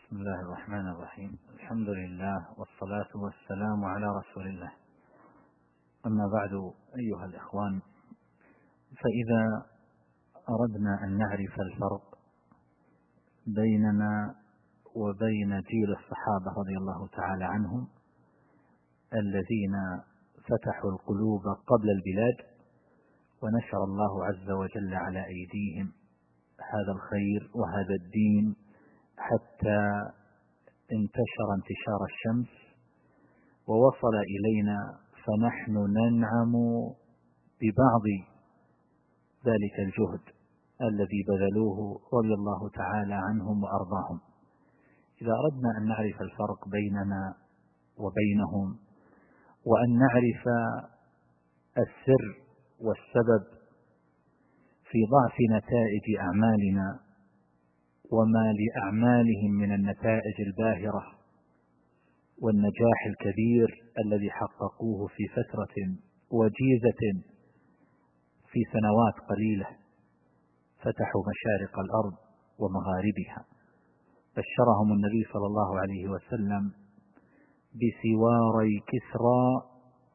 بسم الله الرحمن الرحيم. الحمد لله والصلاة والسلام على رسول الله. أما بعد، أيها الإخوان، فإذا أردنا أن نعرف الفرق بيننا وبين جيل الصحابة رضي الله تعالى عنهم الذين فتحوا القلوب قبل البلاد ونشر الله عز وجل على أيديهم هذا الخير وهذا الدين حتى انتشر انتشار الشمس ووصل إلينا، فنحن ننعم ببعض ذلك الجهد الذي بذلوه رضي الله تعالى عنهم وأرضاهم. إذا أردنا أن نعرف الفرق بيننا وبينهم وأن نعرف السر والسبب في ضعف نتائج أعمالنا وما لأعمالهم من النتائج الباهرة والنجاح الكبير الذي حققوه في فترة وجيزة، في سنوات قليلة فتحوا مشارق الأرض ومغاربها. بشرهم النبي صلى الله عليه وسلم بسواري كسرى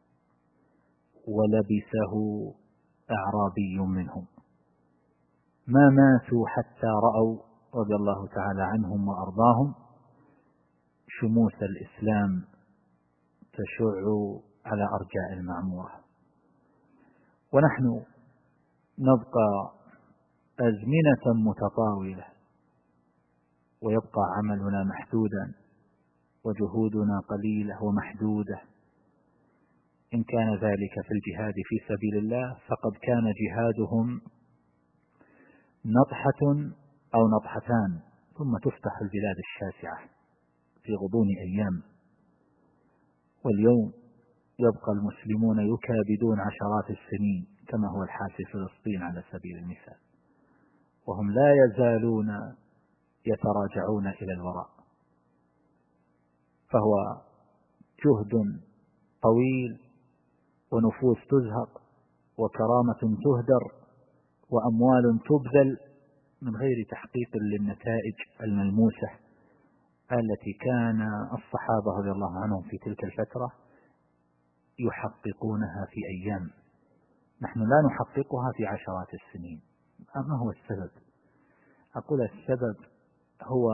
ولبسه أعرابي منهم، ما ماتوا حتى رأوا رضي الله تعالى عنهم وأرضاهم شموس الإسلام تشع على أرجاء المعمورة. ونحن نبقى أزمنة متطاولة ويبقى عملنا محدودا وجهودنا قليلة ومحدودة. إن كان ذلك في الجهاد في سبيل الله فقد كان جهادهم نطحة أو نطحتان ثم تفتح البلاد الشاسعة في غضون أيام، واليوم يبقى المسلمون يكابدون عشرات السنين كما هو الحال في فلسطين على سبيل المثال، وهم لا يزالون يتراجعون إلى الوراء. فهو جهد طويل ونفوس تزهق وكرامة تهدر وأموال تبذل من غير تحقيق للنتائج الملموسة التي كان الصحابة رضي الله عنهم في تلك الفترة يحققونها في أيام، نحن لا نحققها في عشرات السنين. ما هو السبب؟ أقول السبب هو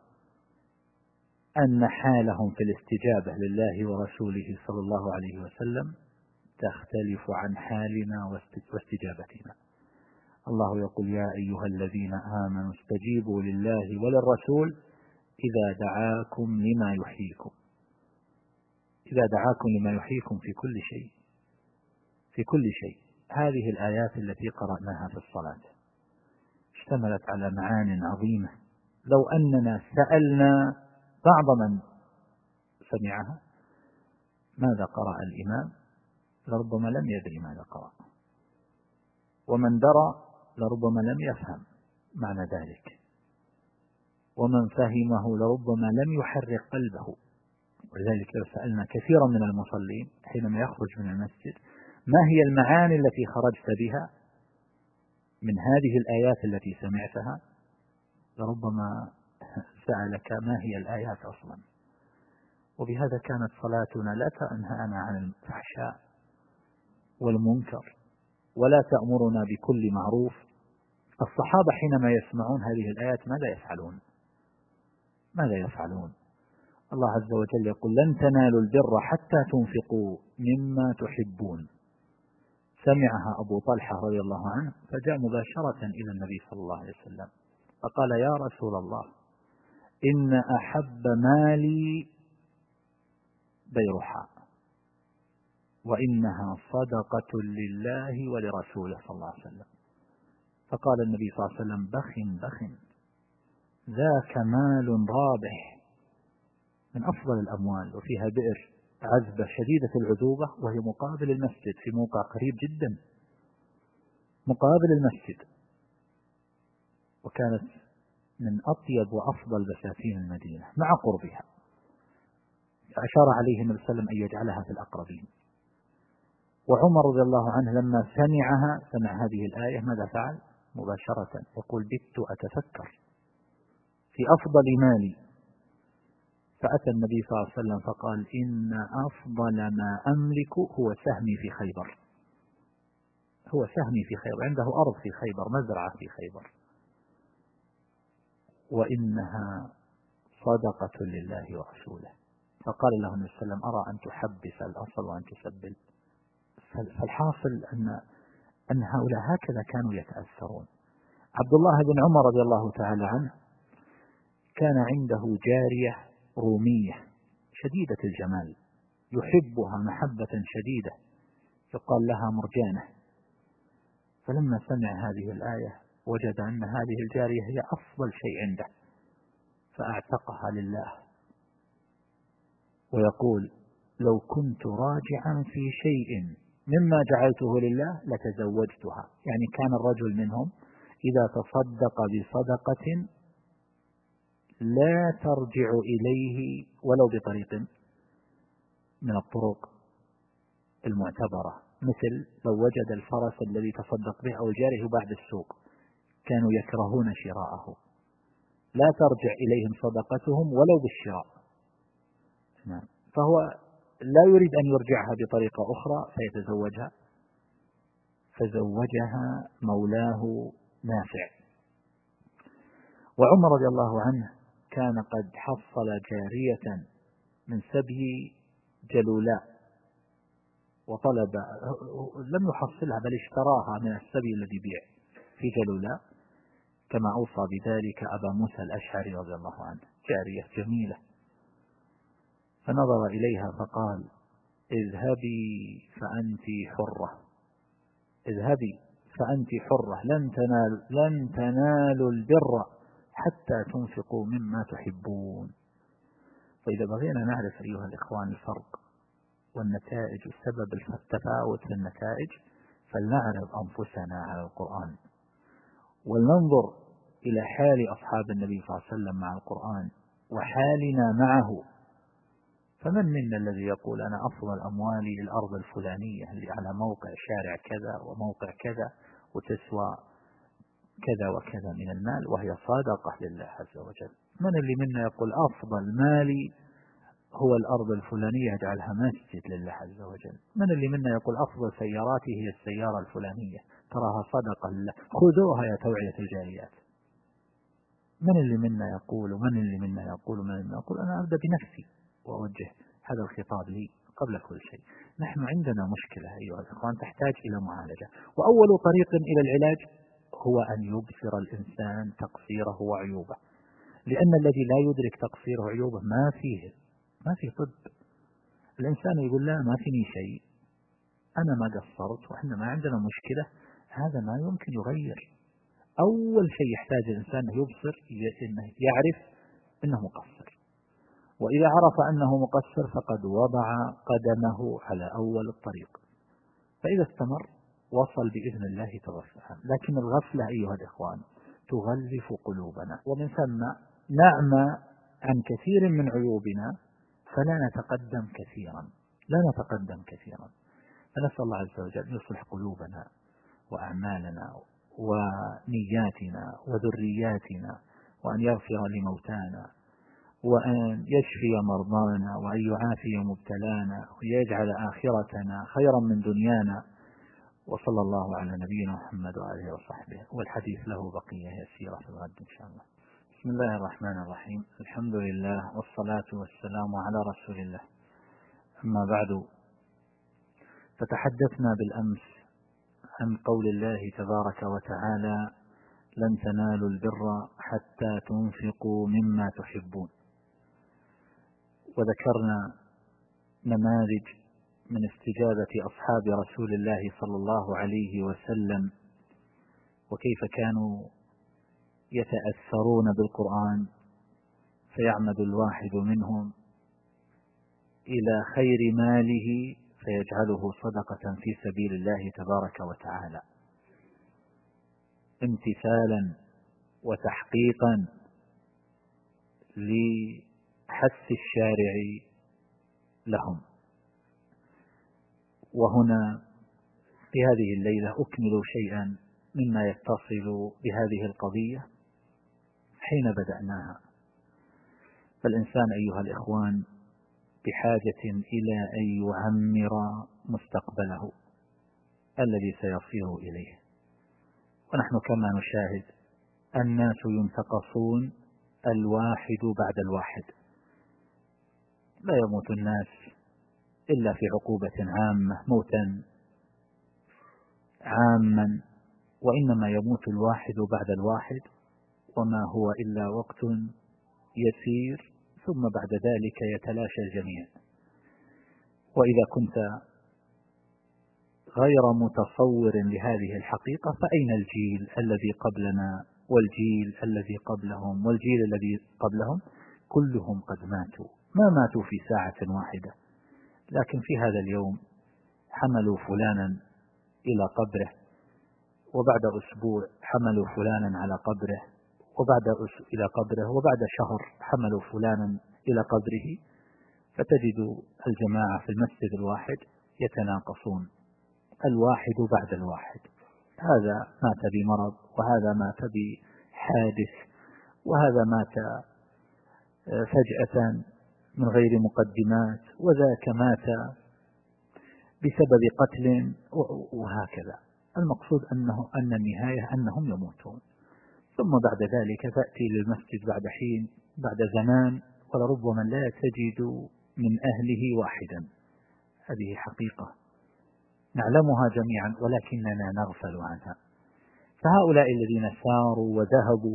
أن حالهم في الاستجابة لله ورسوله صلى الله عليه وسلم تختلف عن حالنا واستجابتنا. الله يقول: يا أيها الذين آمنوا استجيبوا لله وللرسول إذا دعاكم لما يحييكم. إذا دعاكم لما يحييكم في كل شيء، في كل شيء. هذه الآيات التي قرأناها في الصلاة اشتملت على معان عظيمة، لو أننا سألنا بعض من سمعها ماذا قرأ الإمام لربما لم يدري ماذا قرأ، ومن درى لربما لم يفهم معنى ذلك، ومن فهمه لربما لم يحرك قلبه. ولذلك لو سألنا كثيرا من المصلين حينما يخرج من المسجد ما هي المعاني التي خرجت بها من هذه الآيات التي سمعتها، لربما سألك ما هي الآيات أصلا. وبهذا كانت صلاتنا لا تنهانا عن الفحشاء والمنكر ولا تأمرنا بكل معروف. الصحابة حينما يسمعون هذه الآيات ماذا يفعلون؟ ماذا يفعلون؟ الله عز وجل يقول: لن تنالوا البر حتى تنفقوا مما تحبون. سمعها أبو طلحة رضي الله عنه فجاء مباشرة إلى النبي صلى الله عليه وسلم فقال: يا رسول الله، إن أحب مالي بيرحاء وإنها صدقة لله ولرسوله صلى الله عليه وسلم. فقال النبي صلى الله عليه وسلم: بخ بخ، ذاك مال رابح من أفضل الأموال، وفيها بئر عذبة شديدة العذوبة وهي مقابل المسجد في موقع قريب جدا مقابل المسجد، وكانت من أطيب وأفضل بساتين المدينة مع قربها. أشار عليه النبي صلى الله عليه وسلم أن يجعلها في الأقربين. وعمر رضي الله عنه لما سمع هذه الآية ماذا فعل؟ مباشرة يقول: بت أتفكر في أفضل مالي فأتى النبي صلى الله عليه وسلم فقال: إن أفضل ما أملك هو سهمي في خيبر. هو سهمي في خيبر، عنده أرض في خيبر، مزرعة في خيبر، وإنها صدقة لله ورسوله. فقال له النبي صلى الله عليه وسلم: أرى أن تحبس الأصل وأن تسبل. فالحاصل أن هؤلاء هكذا كانوا يتأثرون. عبد الله بن عمر رضي الله تعالى عنه كان عنده جارية رومية شديدة الجمال، يحبها محبة شديدة، يقال لها مرجانة. فلما سمع هذه الآية وجد أن هذه الجارية هي أفضل شيء عنده، فأعتقها لله، ويقول: لو كنت راجعا في شيء مما جعلته لله لتزوجتها. يعني كان الرجل منهم إذا تصدق بصدقة لا ترجع إليه ولو بطريق من الطرق المعتبرة، مثل لو وجد الفرس الذي تصدق به أو الجارية بعد السوق، كانوا يكرهون شراءه، لا ترجع إليهم صدقتهم ولو بالشراء. نعم. فهو لا يريد أن يرجعها بطريقة أخرى فيتزوجها، فزوجها مولاه نافع. وعمر رضي الله عنه كان قد حصل جارية من سبي جلولاء، وطلب، لم يحصلها بل اشتراها من السبي الذي بيع في جلولاء، كما أوصى بذلك أبا موسى الأشعري رضي الله عنه. جارية جميلة، فنظر إليها فقال: اذهبي فأنت حرة، اذهبي فأنت حرة، لن تنالوا البر حتى تنفقوا مما تحبون. فإذا بغينا نعرف أيها الإخوان الفرق والنتائج والسبب التفاوت في النتائج، فلنعرض أنفسنا على القرآن، ولننظر إلى حال أصحاب النبي صلى الله عليه وسلم مع القرآن وحالنا معه. فمن منا الذي يقول: أنا أفضل أموالي الأرض الفلانية اللي على موقع شارع كذا وموقع كذا وتسوى كذا وكذا من المال، وهي صادقة لله عز وجل؟ من اللي منا يقول: أفضل مالي هو الأرض الفلانية يجعلها مسجد لله عز وجل؟ من اللي منا يقول: أفضل سياراتي هي السيارة الفلانية تراها صدقة لله، خذوها يا توعية الجاريات؟ من اللي منا يقول ومن اللي منا يقول ومن اللي منا يقول؟ أنا أبدأ بنفسي وأوجه هذا الخطاب لي قبل كل شيء. نحن عندنا مشكلة أيها الإخوان تحتاج إلى معالجة، وأول طريق إلى العلاج هو أن يبصر الإنسان تقصيره وعيوبه، لأن الذي لا يدرك تقصيره وعيوبه ما فيه طب. الإنسان يقول: لا، ما فيني شيء، أنا ما قصرت وإحنا ما عندنا مشكلة، هذا ما يمكن يغير. أول شيء يحتاج الإنسان أن يبصر، إنه يعرف أنه مقصر، وإذا عرف أنه مقصر فقد وضع قدمه على أول الطريق، فإذا استمر وصل بإذن الله تبارك. لكن الغفلة أيها الإخوان تغلف قلوبنا، ومن ثم نعمى عن كثير من عيوبنا فلا نتقدم كثيرا. فنسأل الله عز وجل أن يصلح قلوبنا وأعمالنا ونياتنا وذرياتنا، وأن يغفر لموتانا، وأن يشفي مرضانا، وأن يعافي مبتلانا، ويجعل آخرتنا خيرا من دنيانا. وصلى الله على نبينا محمد وآله وصحبه، والحديث له بقية يسيرة في الغد إن شاء الله. بسم الله الرحمن الرحيم، الحمد لله والصلاة والسلام على رسول الله. أما بعد، فتحدثنا بالأمس عن قول الله تبارك وتعالى: لن تنالوا البر حتى تنفقوا مما تحبون، وذكرنا نماذج من استجابة أصحاب رسول الله صلى الله عليه وسلم، وكيف كانوا يتأثرون بالقرآن، فيعمد الواحد منهم إلى خير ماله فيجعله صدقة في سبيل الله تبارك وتعالى، امتثالا وتحقيقا لحث الشارع لهم. وهنا في هذه الليلة أكمل شيئا مما يتصل بهذه القضية حين بدأناها. فالإنسان أيها الإخوان بحاجة إلى أن يعمر مستقبله الذي سيصير إليه. ونحن كما نشاهد الناس ينتقصون الواحد بعد الواحد، لا يموت الناس إلا في عقوبة عامة موتا عاما، وإنما يموت الواحد بعد الواحد، وما هو إلا وقت يسير ثم بعد ذلك يتلاشى الجميع. وإذا كنت غير متصور لهذه الحقيقة فأين الجيل الذي قبلنا والجيل الذي قبلهم والجيل الذي قبلهم؟ كلهم قد ماتوا، ما ماتوا في ساعة واحدة، لكن في هذا اليوم حملوا فلانا إلى قبره، وبعد أسبوع حملوا فلانا على قبره، إلى قبره، وبعد شهر حملوا فلانا إلى قبره، فتجد الجماعة في المسجد الواحد يتناقصون الواحد بعد الواحد، هذا مات بمرض، وهذا مات بحادث، وهذا مات فجأة من غير مقدمات، وذاك مات بسبب قتل، وهكذا. المقصود أن النهاية أنهم يموتون، ثم بعد ذلك تأتي للمسجد بعد حين بعد زمان ولربما لا تجد من أهله واحدا. هذه حقيقة نعلمها جميعا ولكننا نغفل عنها. فهؤلاء الذين ساروا وذهبوا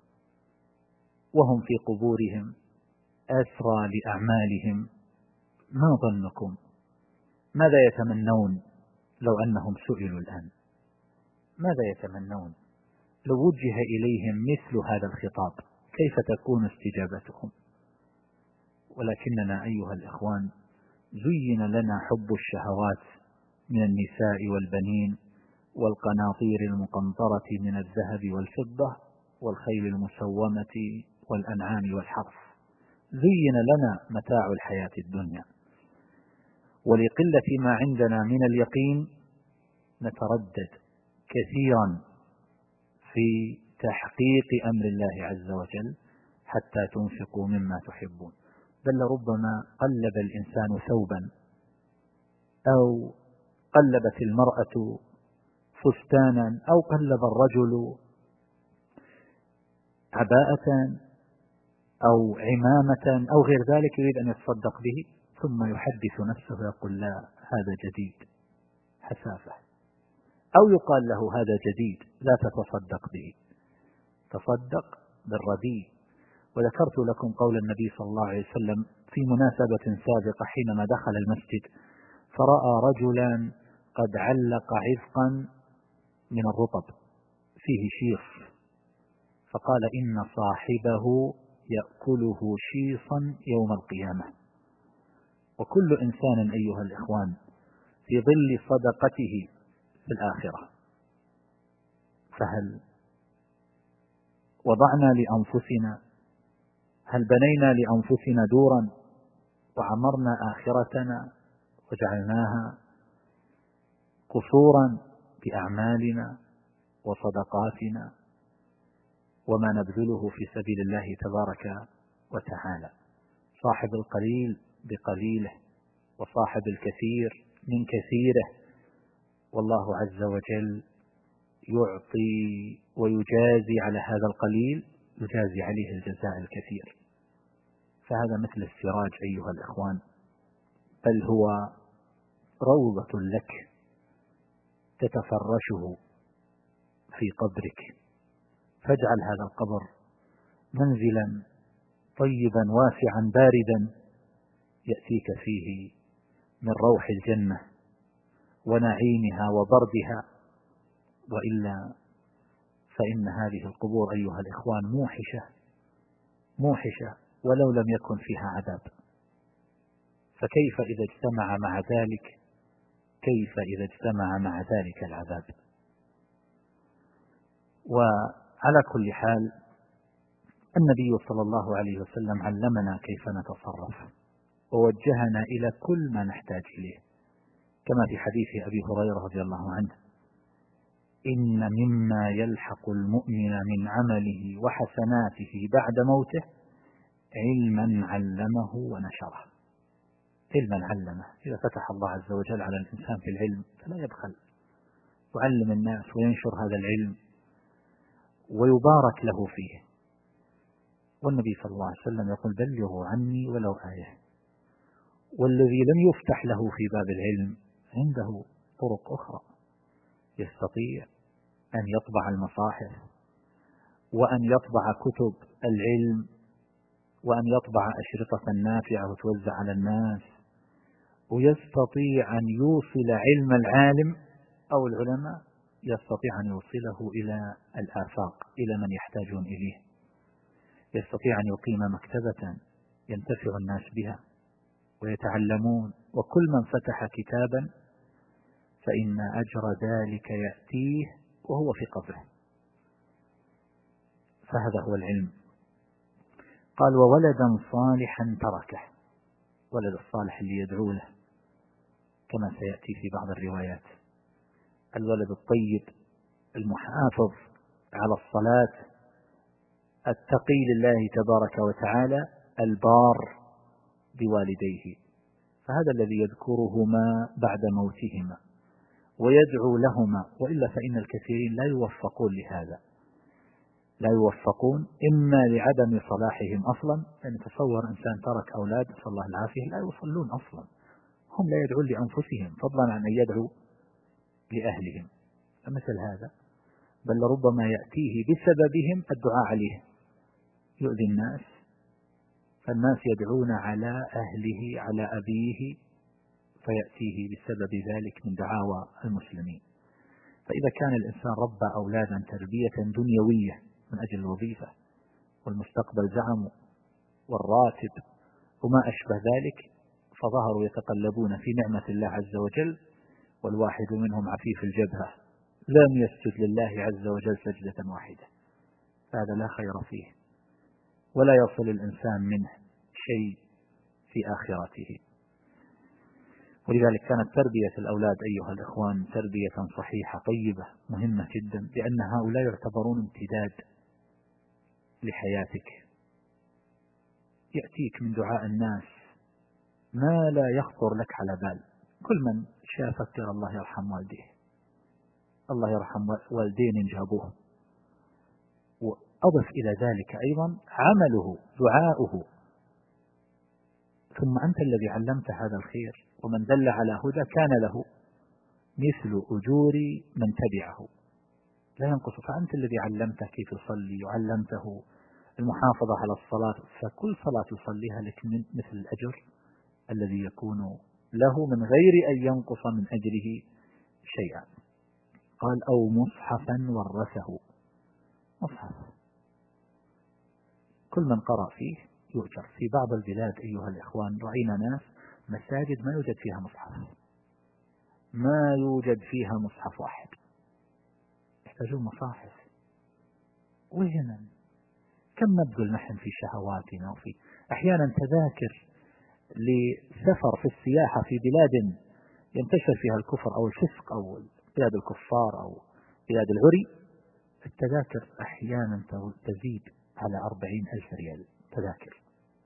وهم في قبورهم أسرى لأعمالهم، ما ظنكم ماذا يتمنون لو أنهم سئلوا الآن؟ ماذا يتمنون لو وجه إليهم مثل هذا الخطاب؟ كيف تكون استجابتهم؟ ولكننا أيها الإخوان زين لنا حب الشهوات من النساء والبنين والقناطير المقنطرة من الذهب والفضة والخيل المسومة والأنعام والحرث، زين لنا متاع الحياة الدنيا، ولقلة ما عندنا من اليقين نتردد كثيرا في تحقيق أمر الله عز وجل حتى تنفقوا مما تحبون، بل ربما قلب الإنسان ثوبا أو قلبت المرأة فستانا أو قلب الرجل عباءة أو عمامة أو غير ذلك يريد أن يتصدق به، ثم يحدث نفسه ويقول لا هذا جديد، حسافة، أو يقال له هذا جديد لا تتصدق به، تصدق بالرديء. وذكرت لكم قول النبي صلى الله عليه وسلم في مناسبة سابقة حينما دخل المسجد فرأى رجلا قد علق عذقا من الرطب فيه شيص، فقال إن صاحبه يأكله شيصا يوم القيامة. وكل إنسان أيها الإخوان في ظل صدقته في الآخرة، فهل وضعنا لأنفسنا، هل بنينا لأنفسنا دورا وعمرنا آخرتنا وجعلناها قصورا بأعمالنا وصدقاتنا وما نبذله في سبيل الله تبارك وتعالى؟ صاحب القليل بقليله وصاحب الكثير من كثيره، والله عز وجل يعطي ويجازي على هذا القليل، يجازي عليه الجزاء الكثير. فهذا مثل السراج أيها الإخوان، بل هو روضة لك تتفرشه في قبرك، فاجعل هذا القبر منزلا طيبا واسعا باردا يأتيك فيه من روح الجنة ونعيمها وبردها، وإلا فإن هذه القبور أيها الإخوان موحشة ولو لم يكن فيها عذاب، فكيف إذا اجتمع مع ذلك العذاب؟ وعلى كل حال النبي صلى الله عليه وسلم علمنا كيف نتصرف ووجهنا إلى كل ما نحتاج إليه، كما في حديث أبي هريرة رضي الله عنه: إن مما يلحق المؤمن من عمله وحسناته بعد موته علما علمه ونشره. علما علمه، إذا فتح الله عز وجل على الإنسان في العلم فلا يبخل، يعلم الناس وينشر هذا العلم ويبارك له فيه. والنبي صلى الله عليه وسلم يقول بلغوا عني ولو آية. والذي لم يفتح له في باب العلم عنده طرق أخرى، يستطيع أن يطبع المصاحف وأن يطبع كتب العلم وأن يطبع أشرطة نافعة وتوزع على الناس، ويستطيع أن يوصل علم العالم أو العلماء، يستطيع أن يوصله إلى الآفاق، إلى من يحتاجون إليه. يستطيع أن يقيم مكتبة ينتفع الناس بها ويتعلمون، وكل من فتح كتابا فإن أجر ذلك يأتيه وهو في قبره. فهذا هو العلم. قال وولدا صالحا تركه، ولد الصالح اللي يدعو له كما سيأتي في بعض الروايات. الولد الطيب المحافظ على الصلاة التقي لله تبارك وتعالى البار بوالديه، فهذا الذي يذكرهما بعد موتهما ويدعو لهما. وإلا فإن الكثيرين لا يوفقون لهذا، لا يوفقون إما لعدم صلاحهم أصلا، يعني تصور إنسان ترك أولاد نسأل الله العافية لا يصلون أصلا، هم لا يدعون لأنفسهم فضلا عن أن يدعوا لأهلهم. فمثل هذا بل ربما يأتيه بسببهم الدعاء عليه، يؤذي الناس، فالناس يدعون على أهله على أبيه فيأتيه بسبب ذلك من دعاوى المسلمين. فإذا كان الإنسان ربى أولادا تربية دنيوية من أجل الوظيفة والمستقبل زعموا والراتب وما أشبه ذلك، فظهروا يتقلبون في نعمة الله عز وجل، والواحد منهم عفيف الجبهة لم يسجد لله عز وجل سجدة واحدة، هذا لا خير فيه ولا يصل الإنسان منه شيء في آخرته. ولذلك كانت تربية الأولاد أيها الإخوان تربية صحيحة طيبة مهمة جدا، لأن هؤلاء يعتبرون امتداد لحياتك. يأتيك من دعاء الناس ما لا يخطر لك على بال. كل من شافك ترى الله يرحم والديه، الله يرحم والدين جابوه. وأضف إلى ذلك أيضا عمله دعاؤه، ثم أنت الذي علمت هذا الخير، ومن دل على هدى كان له مثل أجور من تبعه لا ينقص. فأنت الذي علمته كيف يصلي وعلمته المحافظة على الصلاة، فكل صلاة يصليها لك من مثل الأجر الذي يكون له من غير أن ينقص من أجره شيئا. قال أو مصحفا ورثه. مصحف كل من قرأ فيه يؤجر. في بعض البلاد أيها الإخوان رأينا ناس مساجد ما يوجد فيها مصحف، ما يوجد فيها مصحف واحد، يحتاجون مصاحف. وهنا كم نبذل نحن في شهواتنا، وفي أحيانا تذاكر لسفر في السياحة في بلاد ينتشر فيها الكفر أو الفسق أو بلاد الكفار أو بلاد العري، التذاكر أحيانا تزيد على 40,000 ريال تذاكر،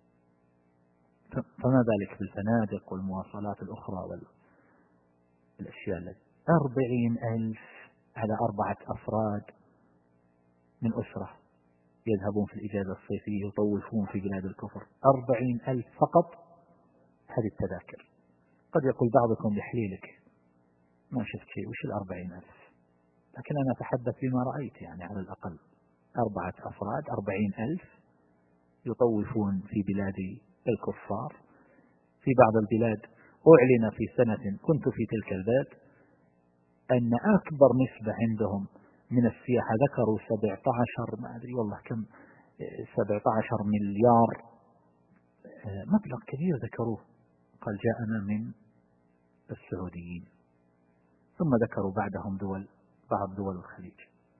فما بالك بالفنادق والمواصلات الأخرى والأشياء التي 40,000 على 4 أفراد من أسرة يذهبون في الإجازة الصيفية يطوفون في بلاد الكفر. 40,000 فقط هذه التذاكر. قد يقول بعضكم بحليلك ما شفت شيء، وش 40,000؟ لكن أنا أتحدث بما رأيت، يعني على الأقل 4 أفراد 40,000 يطوفون في بلاد الكفار. في بعض البلاد أعلن في سنة كنت في تلك البلد أن أكبر نسبة عندهم من السياحة ذكروا 17 ما أدري والله كم 17 مليار، مبلغ كبير ذكروه. قال جاءنا من السعوديين، ثم ذكروا بعدهم بعض دول الخليج.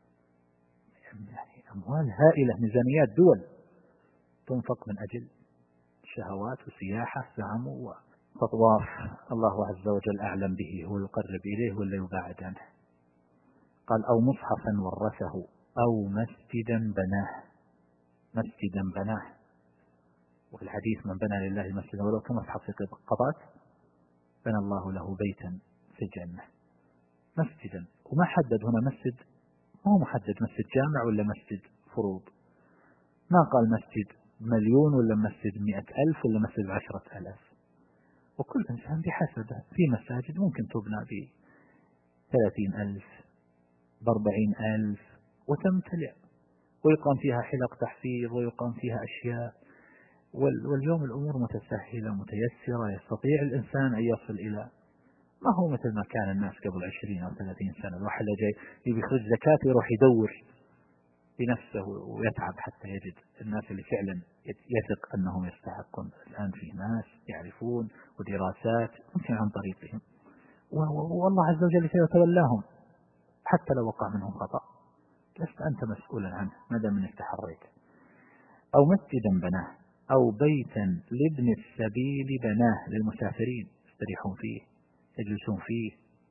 يعني أموال هائلة، ميزانيات دول تنفق من أجل شهوات وسياحة زعموا وتطواف. الله عز وجل أعلم به، هو يقرب إليه ولا يباعد عنه. قال أو مصحفا ورثه أو مسجدا بناه. مسجدا بناه وفي الحديث من بنى لله مسجدا ولو كمصحف في قبات بنى الله له بيتا في الجنة. مسجدا، وما حدد هنا مسجد، ما هو محدد مسجد جامع ولا مسجد فروض، ما قال مسجد 1,000,000 ولا مسجد 100,000 ولا مسجد 10,000. وكل إنسان بحسبه. في مساجد ممكن تبنى ب30,000 ب40,000 وتمتلئ ويقام فيها حلق تحفيظ ويقام فيها أشياء. واليوم الأمور متسهلة متيسرة، يستطيع الإنسان أن يصل إلى، ما هو مثل ما كان الناس قبل 20 أو 30 سنة. الواحد جاي يبي يخرج زكاة يروح يدور بنفسه ويتعب حتى يجد الناس اللي فعلا يثق أنهم يستحقون. الآن في ناس يعرفون ودراسات ممكن عن طريقهم، والله عز وجل سيتولاهم حتى لو وقع منهم خطأ. لست أنت مسؤولا عنه ما دام انك تحريت. أو مسجدا بناه أو بيتا لابن السبيل بناه للمسافرين يستريحون فيه يجلسون فيه،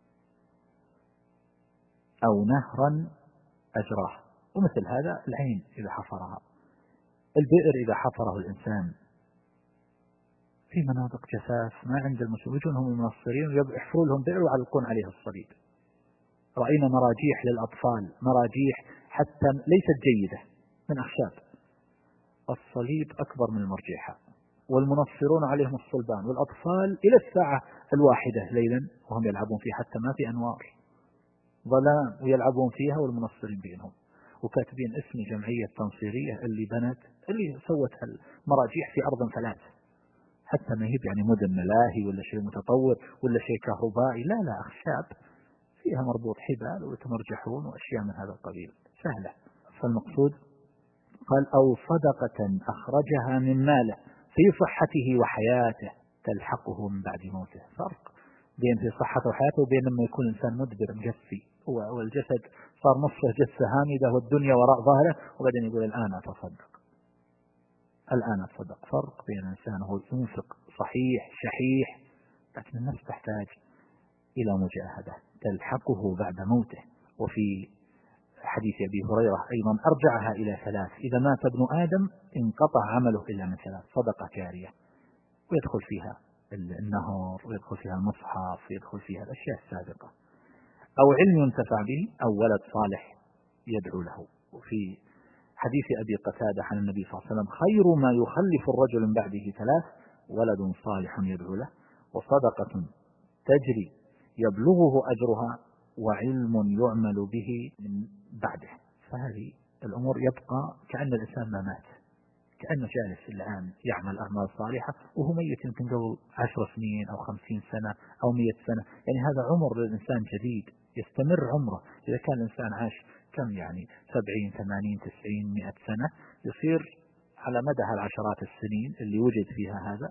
أو نهرا أجراه. ومثل هذا العين إذا حفرها، البئر إذا حفره الإنسان في مناطق جفاف ما عند المسلمين يجونهم المنصرين ويحفروا لهم بئر ويعلقون عليه الصليب. رأينا مراجيح للأطفال، مراجيح حتى ليست جيدة من أخشاب، الصليب أكبر من المرجيحة، والمنصرون عليهم الصلبان، والأطفال إلى الساعة 1 ليلا وهم يلعبون فيه حتى ما في أنوار، ظلام ويلعبون فيها والمنصرين بينهم، وكاتبين اسم جمعية تنصيرية اللي بنت اللي سوت المراجيح في أرض فلات، حتى ما هي يعني مدن ملاهي ولا شيء متطور ولا شيء كهربائي، لا أخشاب فيها مربوط حبال ويتمرجحون وأشياء من هذا القبيل سهلة. فالمقصود قال أو صدقة أخرجها من ماله في صحته وحياته تلحقه من بعد موته. فرق بين في صحته وحياته وبين لما يكون إنسان مدبر مجفي والجسد صار نصفه جثة هامدة والدنيا وراء ظهره وبعدين يقول الآن أتصدق. فرق بين إنسان هو ينفق صحيح شحيح لكن النفس تحتاج إلى مجاهدة تلحقه بعد موته. وفي حديث أبي هريرة أيضا أرجعها إلى 3: إذا مات ابن آدم انقطع عمله إلا من 3: صدقة جارية، ويدخل فيها النهر ويدخل فيها المصحف ويدخل فيها الأشياء السابقة، أو علم ينتفع به أو ولد صالح يدعو له. وفي حديث أبي قتادة عن النبي صلى الله عليه وسلم خير ما يخلف الرجل من بعده 3: ولد صالح يدعو له، وصدقة تجري يبلغه أجرها، وعلم يعمل به من بعده. فهذه الأمور يبقى كأن الإنسان ما مات، كأنه جالس الآن يعمل أعمال صالحة وهو ميت يمكن قبل 10 سنين أو 50 سنة أو 100 سنة. يعني هذا عمر للإنسان جديد يستمر عمره. إذا كان الإنسان عاش كم يعني 70 80 90 100 سنة يصير على مدى العشرات السنين اللي وجد فيها هذا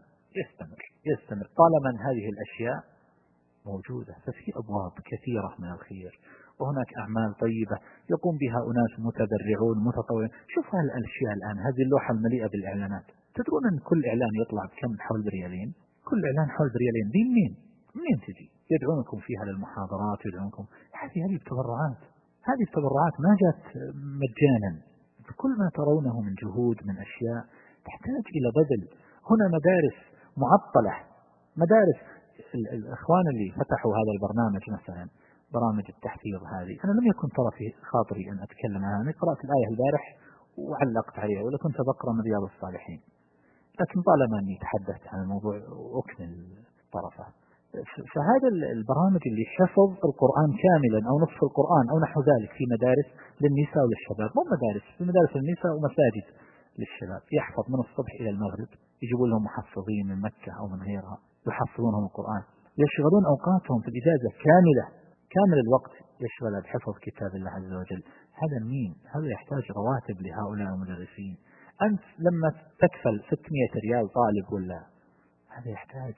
يستمر طالما هذه الأشياء موجودة. ففي أبواب كثيرة من الخير وهناك أعمال طيبة يقوم بها أناس متبرعون متطوعين. شوف هالأشياء الآن، هذه اللوحة المليئة بالإعلانات، تدرون أن كل إعلان يطلع بكم؟ حول بريالين. كل إعلان حول بريالين. دي منين تجي؟ يدعونكم فيها للمحاضرات ويدعونكم. هذه التبرعات، هذه التبرعات ما جاءت مجانا. كل ما ترونه من جهود من أشياء تحتاج إلى بذل. هنا مدارس معطلة، مدارس الإخوان اللي فتحوا هذا البرنامج مثلا برامج التحفيظ هذه، أنا لم يكن ترى في خاطري أن أتكلم عنها. قرأت الآية البارح وعلقت عليها ولا كنت بقرأ من رياض الصالحين، لكن طالما أني تحدثت عن الموضوع أكمل طرفه. فهذا البرامج اللي حفظ القرآن كاملا أو نصف القرآن أو نحو ذلك في مدارس للنساء وللشباب، مو مدارس، في مدارس للنساء ومساجد للشباب، يحفظ من الصبح إلى المغرب، يجيبون لهم محفظين من مكة أو من غيرها يحفظونهم القرآن، يشغلون أوقاتهم في الإجازة كامل الوقت يشغل بحفظ كتاب الله عز وجل. هذا مين؟ هذا يحتاج رواتب لهؤلاء المدرسين. أنت لما تكفل 600 ريال طالب ولا هذا يحتاج،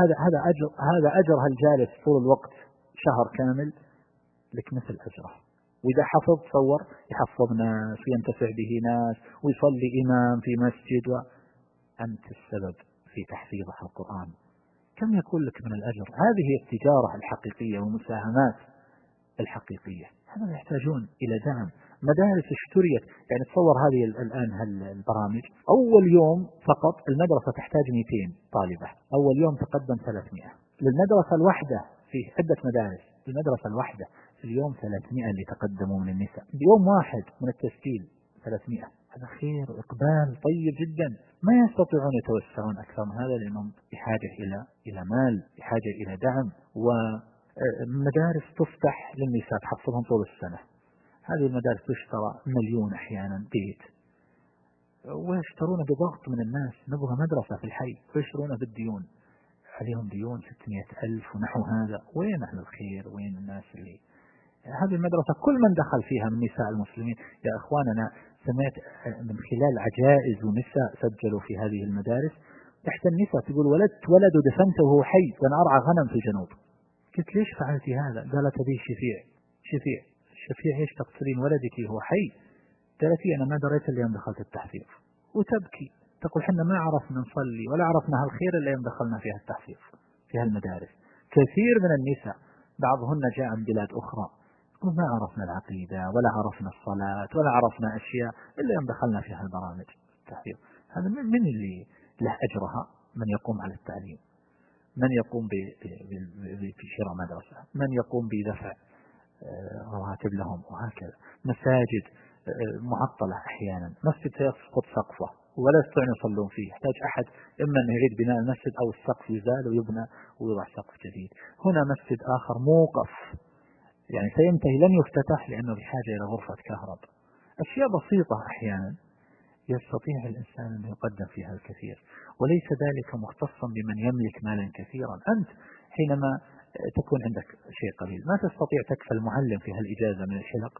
هذا أجر هالجالس طول الوقت شهر كامل لك مثل أجره. وإذا حفظ تصور يحفظ ناس وينتفع به ناس ويصلي إمام في مسجد وأنت السبب في تحفيظه القرآن. كم يكون لك من الأجر؟ هذه التجارة الحقيقية والمساهمات الحقيقية. هذا يحتاجون إلى دعم. مدارس اشتريت. يعني تصور هذه الآن البرامج، أول يوم فقط المدرسة تحتاج 200 طالبة، أول يوم تقدم 300 للمدرسة الواحدة. في عدة مدارس، المدرسة الواحدة في اليوم 300 اللي تقدموا من النساء بيوم واحد من التسجيل 300. هذا خير وإقبال طيب جدا. ما يستطيعون يتوسعون أكثر من هذا لأنهم بحاجة إلى مال، بحاجة إلى دعم. ومدارس تفتح للنساء تحصلهم طول السنة. هذه المدارس تشترى مليون أحيانا بيت، ويشترون بضغط من الناس. نبغى مدرسة في الحي، ويشترون بالديون، عليهم ديون 600,000 ونحو هذا. وين أهل الخير؟ وين الناس اللي هذه المدرسة كل من دخل فيها من نساء المسلمين؟ يا أخواننا، سمعت من خلال عجائز ونساء سجلوا في هذه المدارس تحت النساء تقول ولدت ولد ودفنته وهو حي وأنا أرعى غنم في الجنوب. قلت ليش فعلتي هذا؟ قالت هذه شفيع ايش تقتلين ولدك وهو حي؟ قالت أنا ما دريت إلا يوم دخلت التحفيظ. وتبكي تقول حنا ما عرفنا نصلي ولا عرفنا هالخير إلا يوم دخلنا فيها التحفيظ في هالمدارس. كثير من النساء بعضهن جاء من بلاد أخرى ما عرفنا العقيدة ولا عرفنا الصلاة ولا عرفنا أشياء إلا يوم دخلنا في هالبرامج التحفيظ. هذا من اللي له أجرها؟ من يقوم على التعليم، من يقوم بشراء مدرسة، من يقوم بدفع رواتب لهم، وهكذا. مساجد معطلة أحيانا، مسجد سيسقط سقفه ولا يستطيعون يصلون فيه، يحتاج أحد إما أن يعيد بناء المسجد أو السقف يزال ويبنى ويوضع سقف جديد. هنا مسجد آخر موقف، يعني سينتهي لن يفتتح لأنه بحاجة إلى غرفة كهرباء. أشياء بسيطة أحيانا يستطيع الإنسان أن يقدم فيها الكثير، وليس ذلك مختصا بمن يملك مالا كثيرا. أنت حينما تكون عندك شيء قليل ما تستطيع تكفل المعلم في هالإجازة من الحلق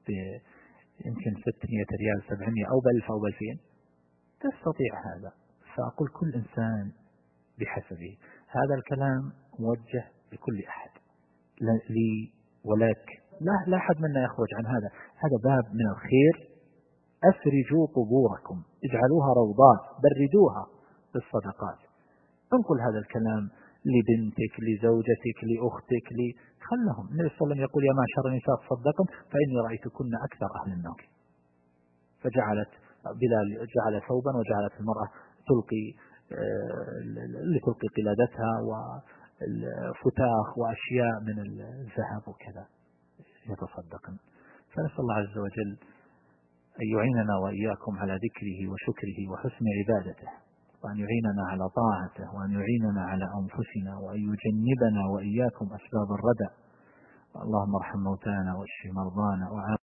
يمكن 600 ريال 700 أو ب1000 أو ب2000 تستطيع هذا. فأقول كل إنسان بحسبه. هذا الكلام موجه لكل أحد، لي ولك، لا أحد منا يخرج عن هذا. هذا باب من الخير. أسرجوا قبوركم، اجعلوها روضات، بردوها بالصدقات. انقل هذا الكلام لبنتك، لزوجتك، لأختك، خلهم. النبي صلى الله عليه وسلم يقول يا معشر النساء تصدقن فإني رأيتكن أكثر أهل النار. فجعلت بلال جعل ثوبا وجعلت المرأة تلقي قلادتها وفتاخ وأشياء من الذهب وكذا يتصدقن. فنسأل الله عز وجل أن يعيننا وإياكم على ذكره وشكره وحسن عبادته، وأن يعيننا على طاعته، وأن يعيننا على أنفسنا، وأن يجنبنا وإياكم أسباب الردى. اللهم ارحم موتانا واشف مرضانا